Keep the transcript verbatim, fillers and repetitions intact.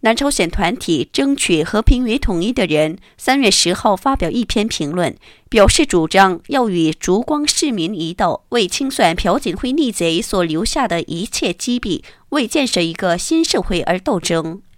南朝鲜团体争取和平与统一的人三月十号发表一篇评论，表示主张要与烛光市民一道，为清算朴槿惠逆贼所留下的一切积弊，为建设一个新社会而斗争。